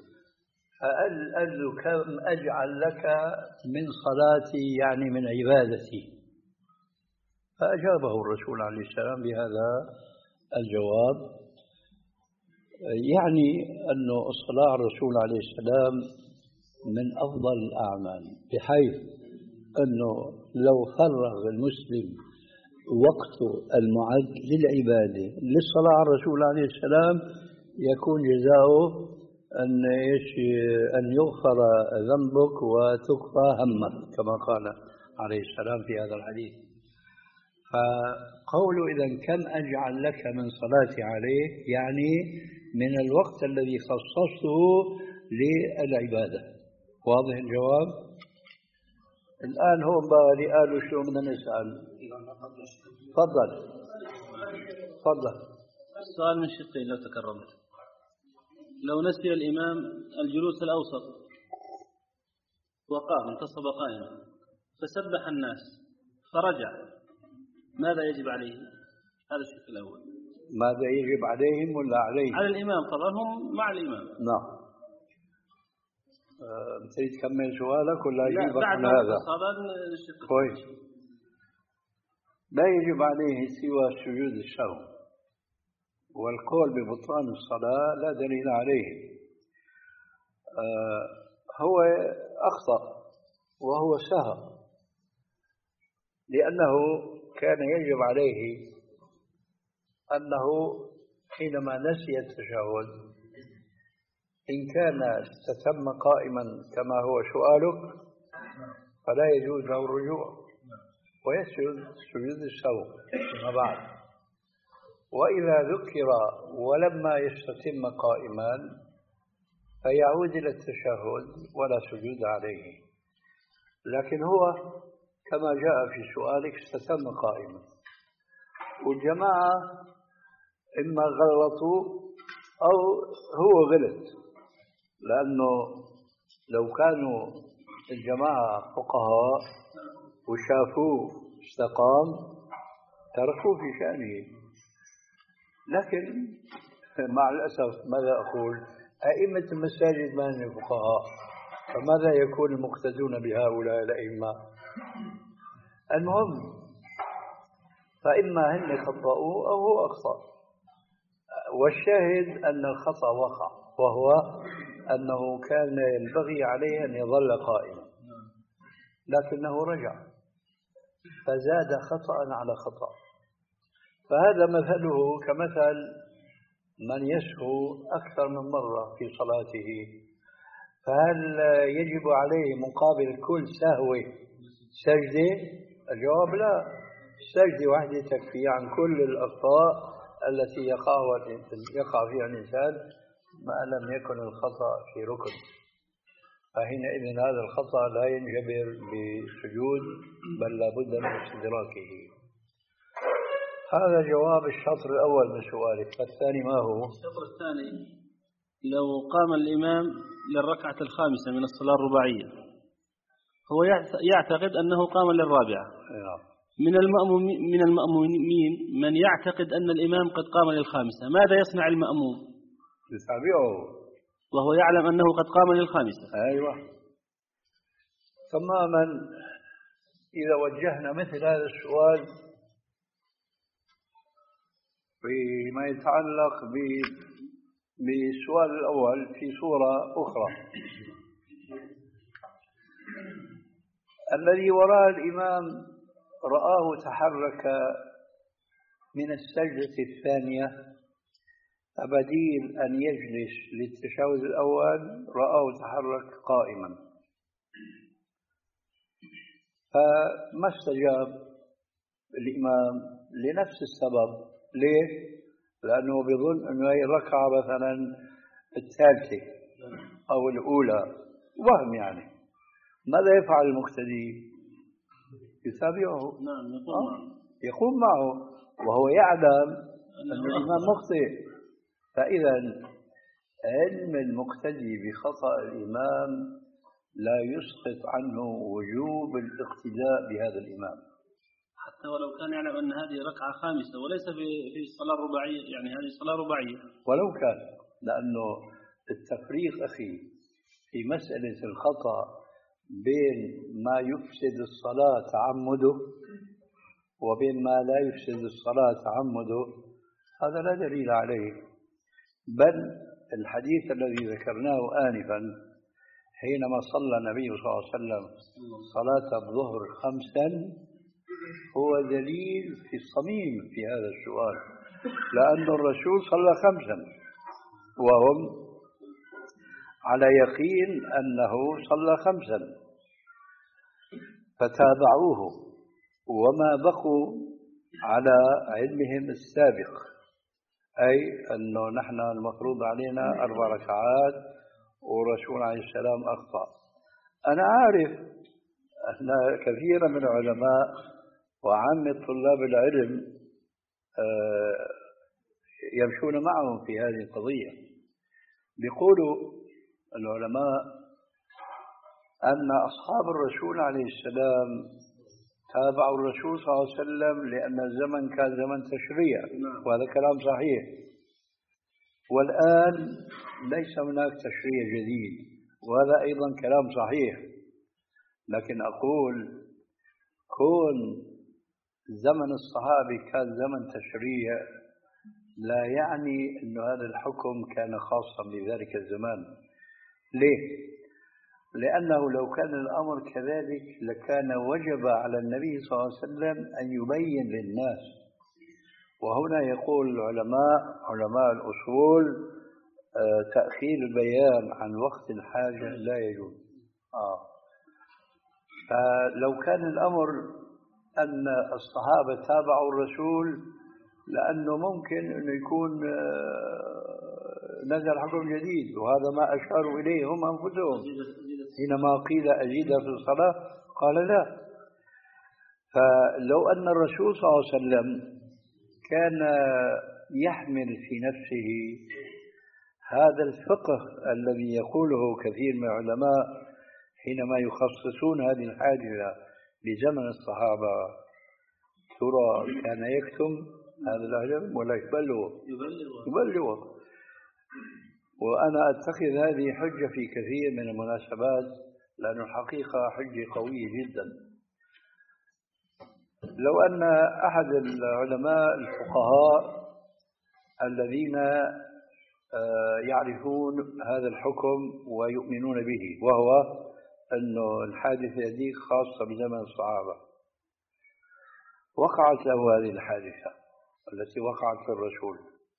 فقال له كم أجعل لك من صلاتي يعني من عبادتي؟ فأجابه الرسول عليه السلام بهذا الجواب، يعني أن الصلاة على الرسول عليه السلام من أفضل الأعمال، بحيث أنه لو فرغ المسلم وقته المعد للعبادة للصلاة على الرسول عليه السلام يكون جزاؤه أن أن يغفر ذنبك وتكفى همك كما قال عليه السلام في هذا الحديث. فقوله إذا كم أجعل لك من صلاتي عليه يعني من الوقت الذي خصصته للعبادة. واضح الجواب؟ الآن هو بقى قالوا شو بدنا نسأل. تفضل تفضل. السؤال من شقين لو تكرمت. لو نسي الإمام الجلوس الأوسط وقام انتصب قائما فسبح الناس فرجع، ماذا يجب عليه؟ هذا الشق الأول. ماذا يجب عليهم ولا عليه؟ على الإمام طبعا، هم مع الإمام. نعم. أه تريد تكمل سؤالك ولا أجيبك عن هذا؟ كويس. لا يجب عليه سوى سجود السهو، والقول ببطلان الصلاة لا دليل عليه. أه هو أخطأ وهو سهى، لأنه كان يجب عليه أنه حينما نسي التشهد إن كان استتم قائما كما هو سؤالك فلا يجوز له الرجوع ويسجد سجود السهو فيما بعد. وإذا ذكر ولما يستتم قائما فيعود إلى التشهد ولا سجود عليه، لكن هو كما جاء في سؤالك استتم قائما، والجماعة إما غلطوا أو هو غلط، لأنه لو كانوا الجماعة فقهاء وشافوه استقام تركوه في شأنه. لكن مع الأسف ماذا أقول؟ أئمة المساجد ما هم فقهاء، فماذا يكون المقتدون بهؤلاء الأئمة؟ المهم فإما هن خطأوا أو هو أخطأ، والشاهد أن الخطأ وقع، وهو أنه كان ينبغي عليه أن يظل قائما لكنه رجع فزاد خطأ على خطأ. فهذا مثله كمثل من يسهو أكثر من مرة في صلاته، فهل يجب عليه مقابل كل سهوة سجدة؟ الجواب لا، السجدة واحدة تكفي عن كل الأخطاء التي يقع يقع فيها الإنسان ما لم يكن الخطأ في ركن، فحينئذ هذا الخطأ لا ينجبر بسجود بل لابد من استدراكه. هذا جواب الشطر الأول من سؤالك. الثاني ما هو؟ الشطر الثاني لو قام الإمام للركعة الخامسة من الصلاة الرباعية هو يعتقد أنه قام للرابعة، من المأمومين من المأمومين من يعتقد أن الإمام قد قام للخامسة، ماذا يصنع المأموم؟ يتابعه وهو يعلم أنه قد قام للخامسة. أيوة تماما. إذا وجهنا مثل هذا السؤال فيما يتعلق بالسؤال الأول في صورة أخرى، الذي وراء الإمام رآه تحرك من السجدة الثانية بديل أن يجلس للتشهد الأول رآه تحرك قائما، فما استجاب الإمام لنفس السبب. ليه؟ لأنه بيظن أنه هي الركعة مثلا الثالثة أو الأولى، وهم يعني. ماذا يفعل المقتدي؟ يتابعه. نعم يقوم آه. معه. يقوم معه وهو يعلم أن الإمام مخطئ. فإذا علم المقتدي بخطأ الإمام لا يسقط عنه وجوب الاقتداء بهذا الإمام، حتى ولو كان يعلم أن هذه ركعة خامسة وليس في في الصلاة الرباعية، يعني هذه صلاة رباعية ولو كان. لأنه التفريق أخي في مسألة الخطأ بين ما يفسد الصلاة تعمده وبين ما لا يفسد الصلاة تعمده هذا لا دليل عليه. بل الحديث الذي ذكرناه آنفا حينما صلى النبي صلى الله عليه وسلم صلاة الظهر خمسا هو دليل في الصميم في هذا السؤال، لأن الرسول صلى خمسا وهم على يقين أنه صلى خمسا فتابعوه وما بقوا على علمهم السابق، أي أنه نحن المفروض علينا أربع ركعات ورسول عليه السلام أخطأ. أنا عارف أن كثيرا من العلماء وعامة طلاب العلم يمشون معهم في هذه القضية. بيقولوا العلماء أن أصحاب الرسول عليه السلام تابعوا الرسول صلى الله عليه وسلم لأن الزمن كان زمن تشريع، وهذا كلام صحيح. والآن ليس هناك تشريع جديد، وهذا أيضا كلام صحيح. لكن أقول كون زمن الصحابة كان زمن تشريع لا يعني أن هذا الحكم كان خاصا بذلك الزمان. ليه؟ لأنه لو كان الأمر كذلك لكان وجب على النبي صلى الله عليه وسلم أن يبين للناس. وهنا يقول العلماء علماء الأصول آه تأخير البيان عن وقت الحاجة لا يجوز. آه. فلو كان الأمر أن الصحابة تابعوا الرسول لأنه ممكن أنه يكون آه نزل حكم جديد، وهذا ما أشاروا إليه هم أنفسهم حينما قيل أزيد في الصلاة قال لا. فلو أن الرسول صلى الله عليه وسلم كان يحمل في نفسه هذا الفقه الذي يقوله كثير من العلماء حينما يخصصون هذه الحادثة لزمن الصحابة، ترى كان يكتم هذا العلم ولا يبلغه؟ يبلغه. وأنا أتخذ هذه حجة في كثير من المناسبات، لأن الحقيقة حجة قوية جدا. لو أن أحد العلماء الفقهاء الذين يعرفون هذا الحكم ويؤمنون به، وهو أن الحادثة هذه خاصة بزمن الصحابة، وقعت له هذه الحادثة التي وقعت للرسول،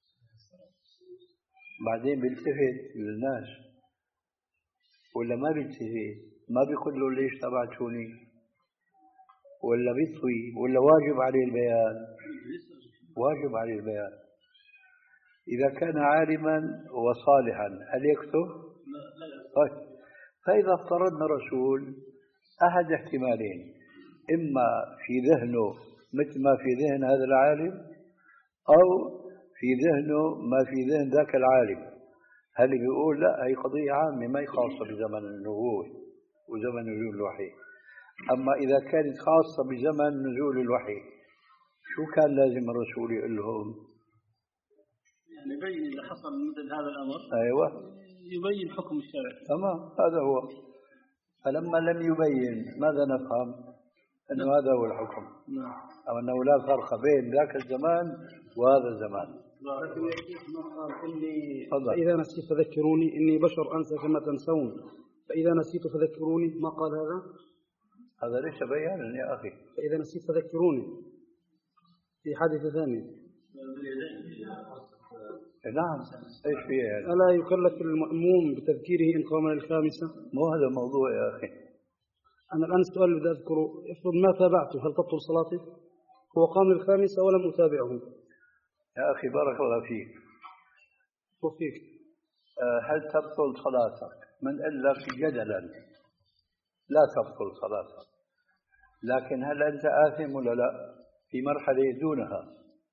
بعدين بيلتفت للناس ولا ما بيلتفت؟ ما بيقول له ليش تبعتوني؟ ولا بيطوي؟ ولا واجب عليه البيان؟ واجب عليه البيان. إذا كان عالما وصالحا هل يكتب؟ طيب. فإذا افترضنا رسول أحد احتمالين، إما في ذهنه مثل ما في ذهن هذا العالم، أو في ذهنه ما في ذهن ذاك العالم. هل بيقول لا هي قضية عامة ما هي خاصة بزمن النبوة وزمن نزول الوحي؟ أما إذا كانت خاصة بزمن نزول الوحي شو كان لازم الرسول يقول لهم؟ يعني يبين إذا حصل مثل هذا الأمر. أيوة يبين حكم الشرع. تمام، هذا هو. فلما لم يبين ماذا نفهم؟ أنه نعم. هذا هو الحكم. نعم. أو أنه لا فرق بين ذاك الزمان وهذا الزمان. لكن يا شيخ ما قال إني فإذا نسيت فذكروني إني بشر أنسى كما تنسون، فإذا نسيت فذكروني، ما قال هذا؟ هذا ليس بيانا يا أخي. فإذا نسيت فذكروني في حادثة ثانية. نعم، ايش فيها يعني؟ ألا يكلف المأموم بتذكيره إن قام للخامسة؟ مو هذا الموضوع يا أخي. أنا الآن السؤال الذي أذكره، افرض ما تابعته هل تبطل صلاتي؟ هو قام للخامسة ولم أتابعه. يا أخي بارك الله فيك. وفيك. هل تبطل صلاتك؟ من قال لك جدلا لا تبطل صلاتك؟ لكن هل أنت آثم ولا لا؟ في مرحلة دونها.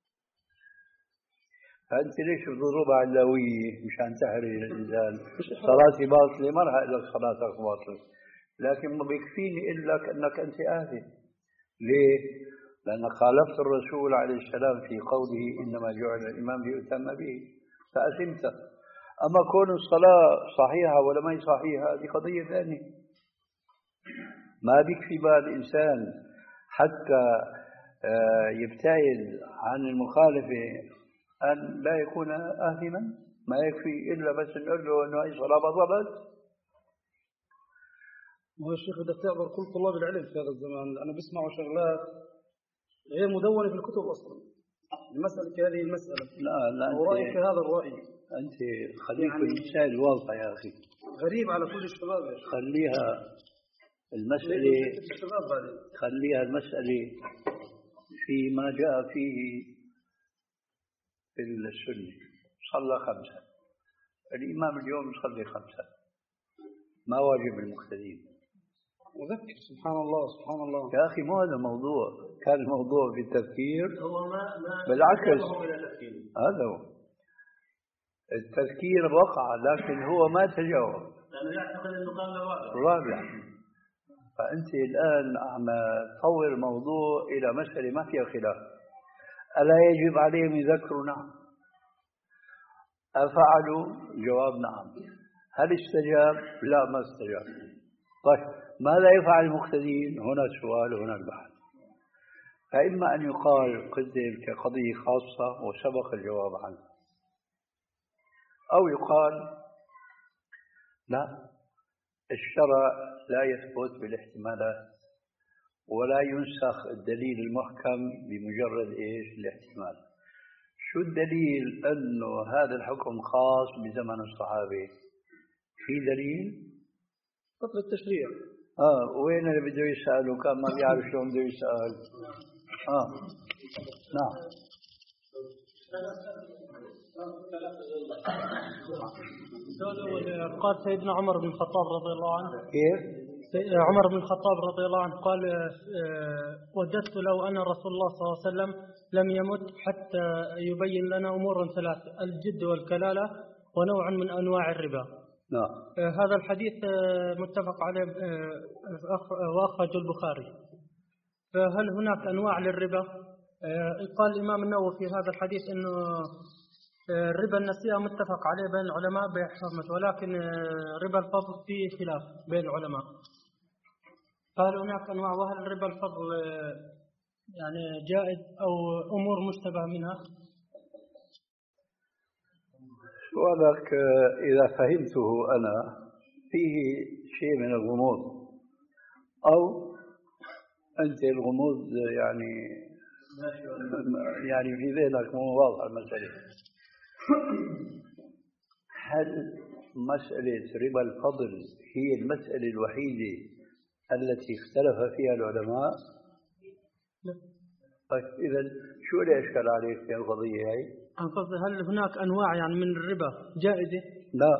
فأنت ليش بتضربها علوية مشان تحرج الإنسان؟ صلاتي باطلة، ما راح أقول لك صلاتك باطلة، لكن ما بيكفيني إلا لك أنك أنت آثم. ليه؟ لأن خالفت الرسول عليه السلام في قوله إنما جعل الإمام ليؤتم به، فأثمت. أما كون الصلاة صحيحة ولا ما هي صحيحة هذه قضية ثانية. ما بيكفي بقى الإنسان حتى يبتعد عن المخالفة أن لا يكون آثما، ما يكفي إلا بس نقول له أنه أي صلاة بطلت. وهو الشيخ بدك تعبر كل طلاب العلم في هذا الزمان، أنا بسمعوا شغلات غير مدونة في الكتب أصلا المسألة كهذه المسألة. لا لا، ورأيك هذا الرأي أنت خليك في المسائل الواضحة يا أخي، غريب على كل الشباب. خليها المسألة خليها المسألة فيما جاء فيه في السنة. صلى خمسة، الإمام اليوم يصلي خمسة، ما واجب المقتدين. وذكر سبحان الله سبحان الله يا أخي مو هذا الموضوع، كان الموضوع في التفكير. هو ما ما بالعكس هذا هو التفكير وقع، لكن هو ما تجاوب لأنه يعتقد أنه قام الرابع. فأنت الآن عم تطور الموضوع إلى مسألة ما فيها خلاف. ألا يجب عليهم يذكروا؟ نعم. أفعلوا؟ جواب نعم. هل استجاب؟ لا ما استجاب. طيب ماذا يفعل المقتدين؟ هنا السؤال وهنا البحث. فإما أن يقال قدر كقضية خاصة وسبق الجواب عنه، أو يقال لا، الشرع لا يثبت بالاحتمالات ولا ينسخ الدليل المحكم بمجرد إيش؟ الاحتمال. شو الدليل أنه هذا الحكم خاص بزمن الصحابة؟ في دليل؟ فترة التشريع. آه وين اللي بده يسأل وكان ما بيعرف شلون بده يسأل؟ آه نعم. قال سيدنا عمر بن الخطاب رضي الله عنه. كيف؟ عمر بن الخطاب رضي الله عنه قال وجدت لو أن رسول الله صلى الله عليه وسلم لم يمت حتى يبين لنا أمورا ثلاث: الجد والكلالة ونوع من أنواع الربا. نعم. هذا الحديث متفق عليه وأخرج البخاري. فهل هناك أنواع للربا؟ قال الإمام النووي في هذا الحديث أنه ربا النسيئة متفق عليه بين العلماء بحرمته، ولكن ربا الفضل فيه خلاف بين العلماء. فهل هناك أنواع؟ وهل ربا الفضل يعني جائز أو أمور مشتبه منها؟ سؤالك إذا فهمته أنا فيه شيء من الغموض، أو أنت الغموض يعني يعني في ذهنك مو واضح المسألة. هل مسألة ربا الفضل هي المسألة الوحيدة التي اختلف فيها العلماء؟ طيب إذا شو اللي أشكل عليك في القضية هاي؟ أنا قصدي هل هناك أنواع يعني من الربا جائزة؟ لا.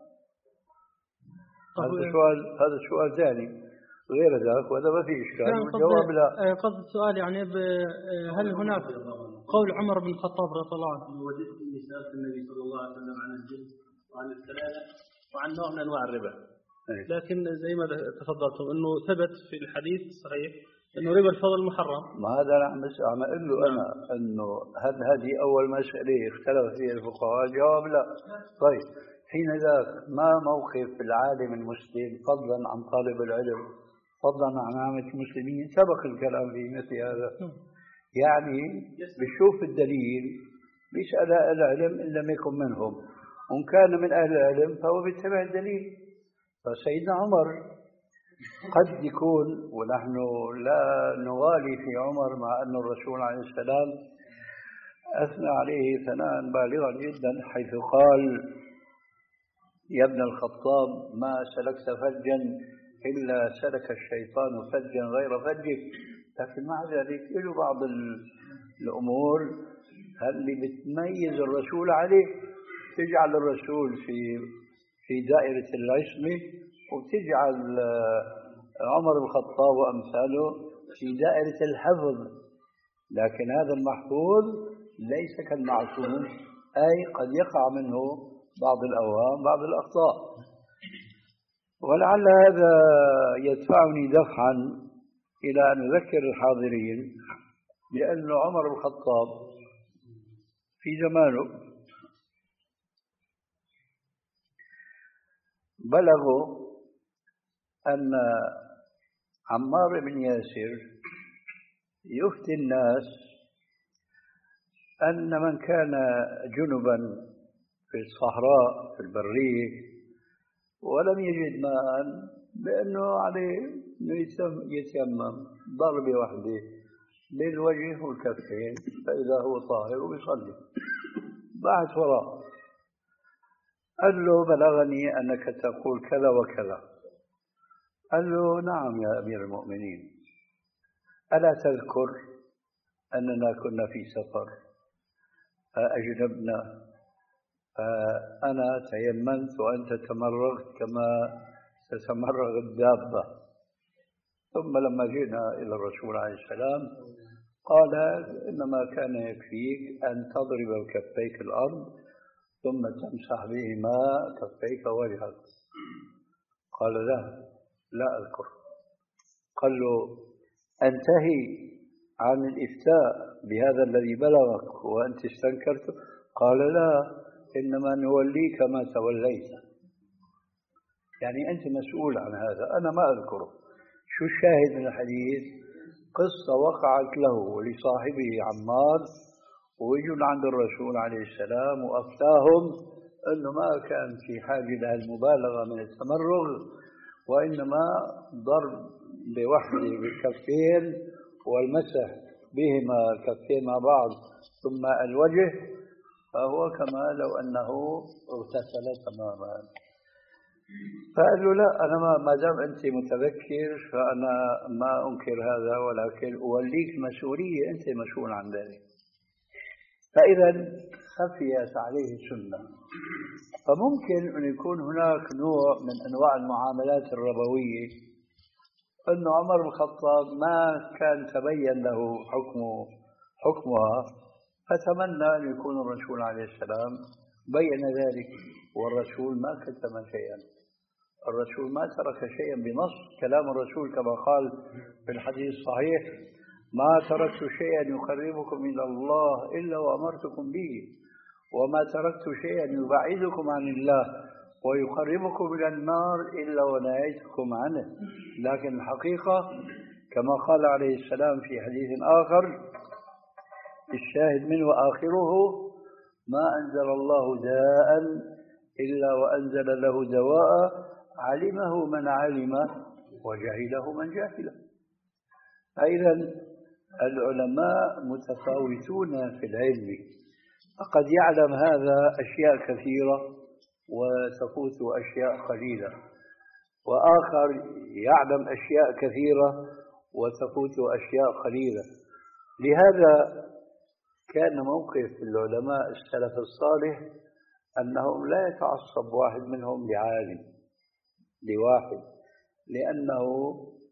هذا سؤال هذا سؤال ثاني غير ذلك، وهذا ما في إشكال. والجواب لا. قصد السؤال يعني هل هناك قول عمر بن الخطاب رضي الله عنه: وجدت إني سألت النبي صلى الله عليه وسلم عن الجد وعن الكلالة وعن نوع من أنواع الربا. أي. لكن زي ما تفضلتم إنه ثبت في الحديث صحيح إنه ربا الفضل محرم. ما هذا نعم، بس عم أقول له أنا إنه هل هذه أول مسألة اختلف فيها الفقهاء؟ الجواب لا. طيب حين ذاك ما موقف العالم المسلم فضلا عن طالب العلم فضلا عن عامة المسلمين؟ سبق الكلام في مثل هذا. يعني بشوف الدليل بيسأل أهل العلم إن لم يكن منهم، وإن كان من أهل العلم فهو بيتبع الدليل. فسيدنا عمر قد يكون، ونحن لا نغالي في عمر مع أن الرسول عليه السلام أثنى عليه ثناء بالغا جدا حيث قال: يا ابن الخطاب ما سلكت فجا إلا سلك الشيطان فجا غير فجك. لكن مع ذلك له بعض الأمور اللي بتميز الرسول عليه، تجعل الرسول في في دائرة العصمة، وتجعل عمر الخطاب وأمثاله في دائرة الحفظ، لكن هذا المحفوظ ليس كالمعصوم، أي قد يقع منه بعض الأوهام بعض الأخطاء. ولعل هذا يدفعني دفعا إلى أن أذكر الحاضرين بأن عمر بن الخطاب في زمانه بلغوا أن عمار بن ياسر يفتي الناس أن من كان جنبا في الصحراء في البرية ولم يجد ماء بأنه عليه يتيمم ضربة واحدة للوجه والكفين فإذا هو طاهر وبيصلي. بعد وراء قال له بلغني أنك تقول كذا وكذا. قال له نعم يا أمير المؤمنين، ألا تذكر أننا كنا في سفر فأجنبنا فأنا تيممت وأنت تمرغت كما تتمرغ الدابة، ثم لما جئنا إلى الرسول عليه السلام قال إنما كان يكفيك أن تضرب كفيك الأرض ثم تمسح بهما كفيك وجهك. قال لا لا أذكر. قال له أنتهي عن الإفتاء بهذا الذي بلغك وأنت استنكرت؟ قال لا، إنما نوليك ما توليت، يعني أنت مسؤول عن هذا، أنا ما أذكره. شو الشاهد من الحديث؟ قصة وقعت له ولصاحبه عمار، ويجوا عند الرسول عليه السلام وأفتاهم أنه ما كان في حاجة للمبالغة من التمرغ، وإنما ضرب بوحده بالكفين والمسح بهما الكفين مع بعض ثم الوجه، فهو كما لو أنه اغتسل تماما. فقال له لا، أنا ما دام أنت متذكر فأنا ما أنكر هذا، ولكن أوليك مسؤولية، أنت مسؤول عن ذلك. فإذا خفيت عليه السنة. فممكن أن يكون هناك نوع من أنواع المعاملات الربوية أن عمر بن الخطاب ما كان تبين له حكمه حكمها، فتمنى أن يكون الرسول عليه السلام بين ذلك، والرسول ما كتم شيئا، الرسول ما ترك شيئا بنص كلام الرسول كما قال في الحديث الصحيح: ما تركت شيئا يقربكم إلى الله إلا وأمرتكم به، وما تركت شيئا يبعدكم عن الله ويقربكم إلى النار إلا ونهيتكم عنه. لكن الحقيقة كما قال عليه السلام في حديث آخر الشاهد منه آخره: ما أنزل الله داء إلا وأنزل له دواء علمه من علم وجهله من جهله. فإذا العلماء متفاوتون في العلم، فقد يعلم هذا أشياء كثيرة وتفوت أشياء قليلة، وآخر يعلم أشياء كثيرة وتفوت أشياء قليلة. لهذا كان موقف العلماء السلف الصالح أنهم لا يتعصب واحد منهم لعالم لواحد، لأنه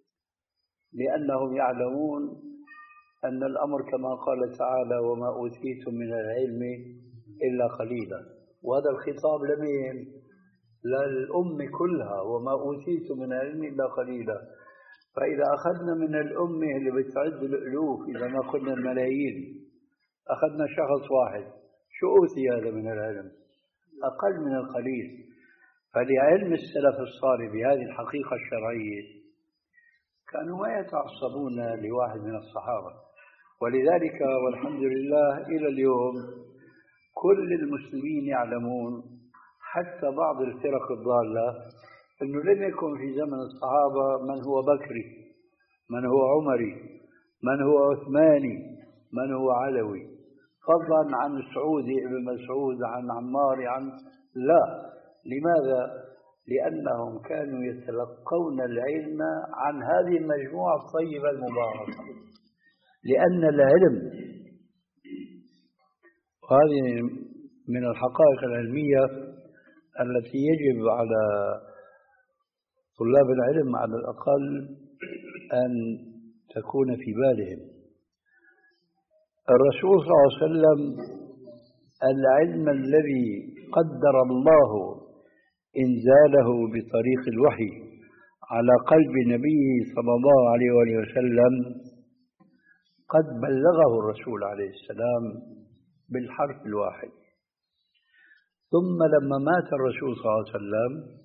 لأنهم يعلمون أن الأمر كما قال تعالى: وما أوتيتم من العلم إلا قليلا. وهذا الخطاب لمين؟ للأم كلها: وما أوتيتم من العلم إلا قليلا. فإذا أخذنا من الأمة اللي بتعد الألوف، إذا ما قلنا الملايين، أخذنا شخص واحد، شو أوتي هذا من العلم؟ أقل من القليل. فلعلم السلف الصالح بهذه الحقيقة الشرعية كانوا ما يتعصبون لواحد من الصحابة. ولذلك والحمد لله إلى اليوم كل المسلمين يعلمون، حتى بعض الفرق الضالة، أنه لم يكن في زمن الصحابة من هو بكري، من هو عمري، من هو عثماني، من هو علوي، فضلا عن سعودي ابن مسعود، عن عمار، عن لا. لماذا؟ لأنهم كانوا يتلقون العلم عن هذه المجموعة الطيبة المباركة. لأن العلم، وهذه من الحقائق العلمية التي يجب على طلاب العلم على الأقل أن تكون في بالهم. الرسول صلى الله عليه وسلم العلم الذي قدر الله إنزاله بطريق الوحي على قلب نبيه صلى الله عليه وآله وسلم قد بلغه الرسول عليه السلام بالحرف الواحد. ثم لما مات الرسول صلى الله عليه وسلم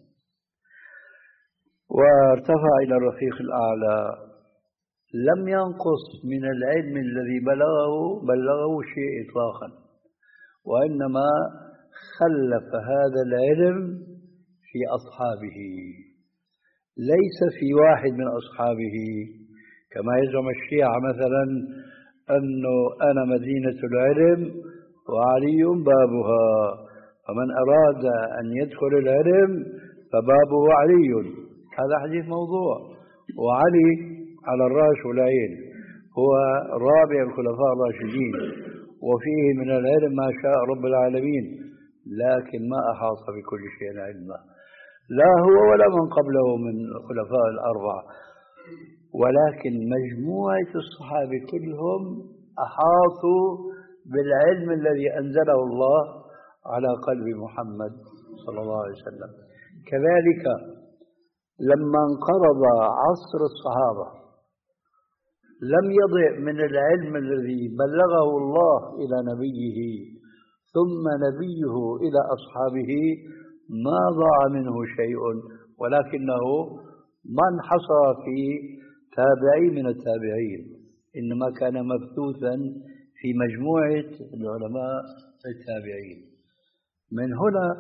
وارتفع إلى الرفيق الأعلى لم ينقص من العلم الذي بلغه بلغه شيء إطلاقا، وإنما خلف هذا العلم في أصحابه، ليس في واحد من أصحابه كما يزعم الشيعة مثلا أنه أنا مدينة العلم وعلي بابها، فمن أراد أن يدخل العلم فبابه علي. هذا حديث موضوع، وعلي على الرأس والعين هو رابع الخلفاء الراشدين، وفيه من العلم ما شاء رب العالمين، لكن ما أحاط بكل شيء علما، لا هو ولا من قبله من الخلفاء الأربعة، ولكن مجموعة الصحابة كلهم أحاطوا بالعلم الذي أنزله الله على قلب محمد صلى الله عليه وسلم. كذلك لما انقرض عصر الصحابة لم يضع من العلم الذي بلغه الله إلى نبيه ثم نبيه إلى أصحابه ما ضاع منه شيء، ولكنه ما انحصر في تابعي من التابعين، إنما كان مبثوثا في مجموعة العلماء التابعين. من هنا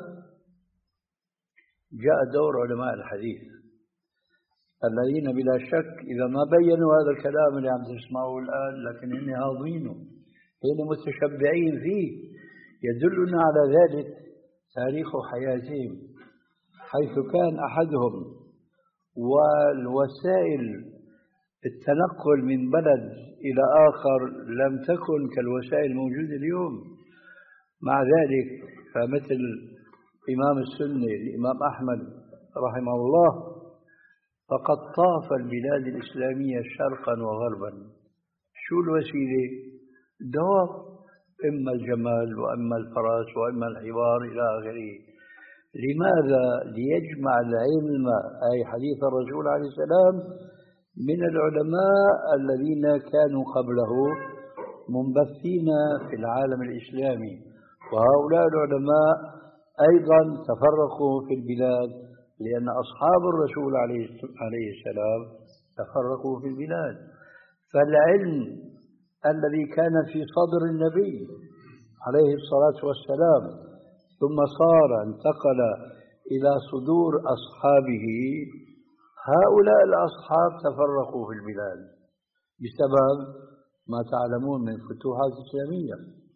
جاء دور علماء الحديث الذين بلا شك إذا ما بينوا هذا الكلام اللي عم تسمعوه الآن لكن إني هاضينه، هن متشبعين فيه، يدلنا على ذلك تاريخ حياتهم، حيث كان أحدهم والوسائل التنقل من بلد إلى آخر لم تكن كالوسائل الموجودة اليوم. مع ذلك فمثل إمام السنة الإمام أحمد رحمه الله فقد طاف البلاد الإسلامية شرقا وغربا. شو الوسيلة؟ دواب، إما الجمال وإما الفرس وإما الحوار إلى آخره. لماذا؟ ليجمع العلم أي حديث الرسول عليه السلام من العلماء الذين كانوا قبله منبثين في العالم الإسلامي، وهؤلاء العلماء أيضا تفرقوا في البلاد لأن أصحاب الرسول عليه السلام تفرقوا في البلاد. فالعلم الذي كان في صدر النبي عليه الصلاة والسلام ثم صار انتقل إلى صدور أصحابه، هؤلاء الأصحاب تفرقوا في البلاد بسبب ما تعلمون من فتوحات إسلامية.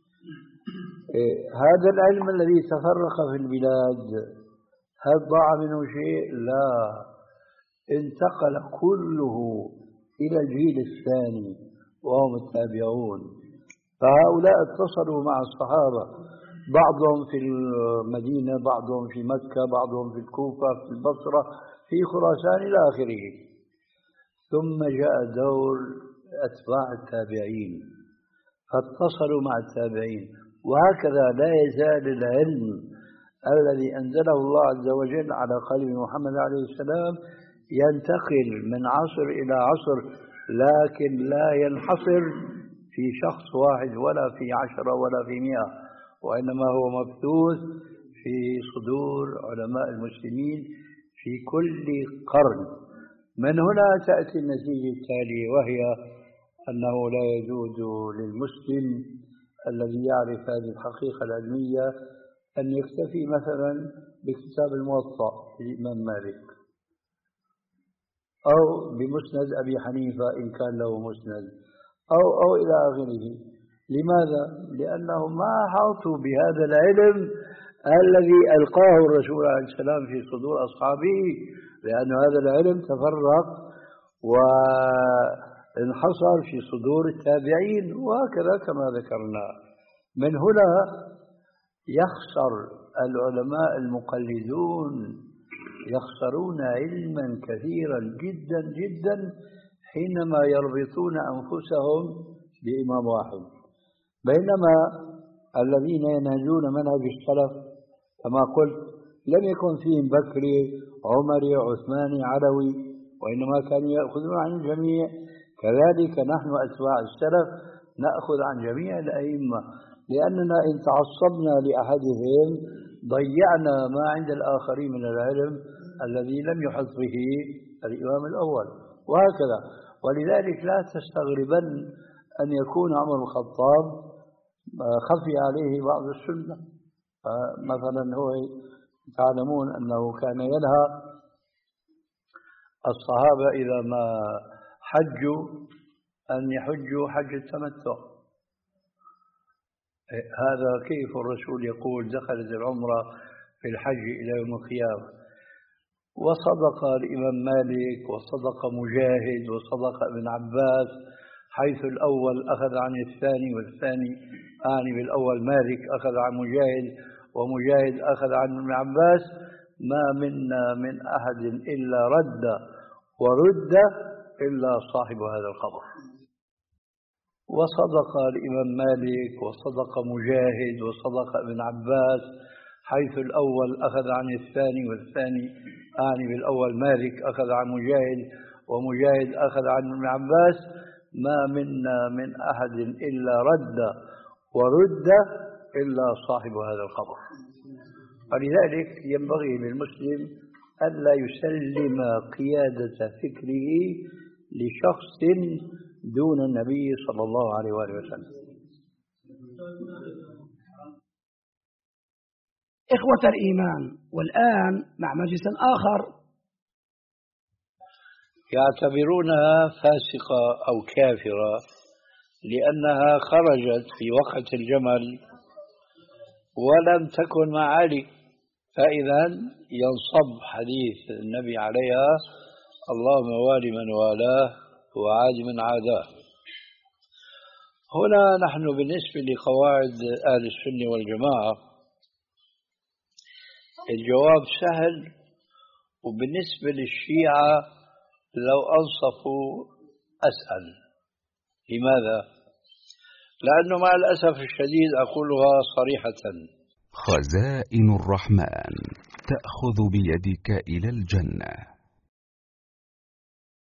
هذا العلم الذي تفرق في البلاد هل ضاع منه شيء؟ لا، انتقل كله إلى الجيل الثاني وهم التابعون. فهؤلاء اتصلوا مع الصحابة، بعضهم في المدينة، بعضهم في مكة، بعضهم في الكوفة، في البصرة، في خراسان إلى آخره. ثم جاء دور أتباع التابعين فاتصلوا مع التابعين، وهكذا لا يزال العلم الذي أنزله الله عز وجل على قلب محمد عليه السلام ينتقل من عصر إلى عصر، لكن لا ينحصر في شخص واحد ولا في عشرة ولا في مئة، وإنما هو مبثوث في صدور علماء المسلمين في كل قرن. من هنا تأتي النتيجة التالية، وهي أنه لا يجوز للمسلم الذي يعرف هذه الحقيقة العلمية أن يكتفي مثلا بكتاب الموطأ للإمام مالك أو بمسند أبي حنيفة إن كان له مسند أو أو إلى آخره. لماذا؟ لأنه ما حاطوا بهذا العلم الذي ألقاه الرسول عليه السلام في صدور أصحابه، لأن هذا العلم تفرق وانحصر في صدور التابعين، وهكذا كما ذكرنا. من هنا يخسر العلماء المقلدون، يخسرون علما كثيرا جدا جدا حينما يربطون أنفسهم بإمام واحد، بينما الذين ينهجون منهج السلف كما قلت لم يكن فيهم بكري عمري عثماني علوي، وإنما كانوا يأخذون عن الجميع. كذلك نحن أتباع السلف نأخذ عن جميع الأئمة، لأننا إن تعصبنا لأحدهم ضيعنا ما عند الآخرين من العلم الذي لم يحط به الإمام الأول، وهكذا. ولذلك لا تستغربن أن يكون عمر بن الخطاب خفي عليه بعض السنة. مثلا هو تعلمون أنه كان ينهى الصحابة إذا ما حجوا أن يحجوا حج التمتع. هذا كيف الرسول يقول دخلت العمرة في الحج إلى يوم القيامة؟ وصدق الإمام مالك وصدق مجاهد وصدق ابن عباس، حيث الأول أخذ عن الثاني والثاني أعني بالأول مالك أخذ عن مجاهد ومجاهد أخذ عن ابن عباس: ما منا من أحد إلا رد ورد إلا صاحب هذا القبر. وصدق الإمام مالك وصدق مجاهد وصدق ابن عباس، حيث الأول أخذ عن الثاني والثاني أعني بالأول مالك أخذ عن مجاهد ومجاهد أخذ عن ابن عباس: ما منا من أحد إلا رد ورد إلا صاحب هذا القبر. ولذلك ينبغي للمسلم ألا يسلم قيادة فكره لشخص دون النبي صلى الله عليه وآله وسلم. إخوة الإيمان، والآن مع مجلس آخر. يعتبرونها فاسقة أو كافرة لأنها خرجت في وقت الجمل ولم تكن مع علي، فإذا ينصب حديث النبي عليها: اللهم والي من والاه وعاد من عاداه. هنا نحن بالنسبة لقواعد أهل السنة والجماعة الجواب سهل، وبالنسبة للشيعة لو أنصفوا أسأل. لماذا؟ لأنه مع الأسف الشديد أقولها صريحة: خزائن الرحمن تأخذ بيدك إلى الجنة.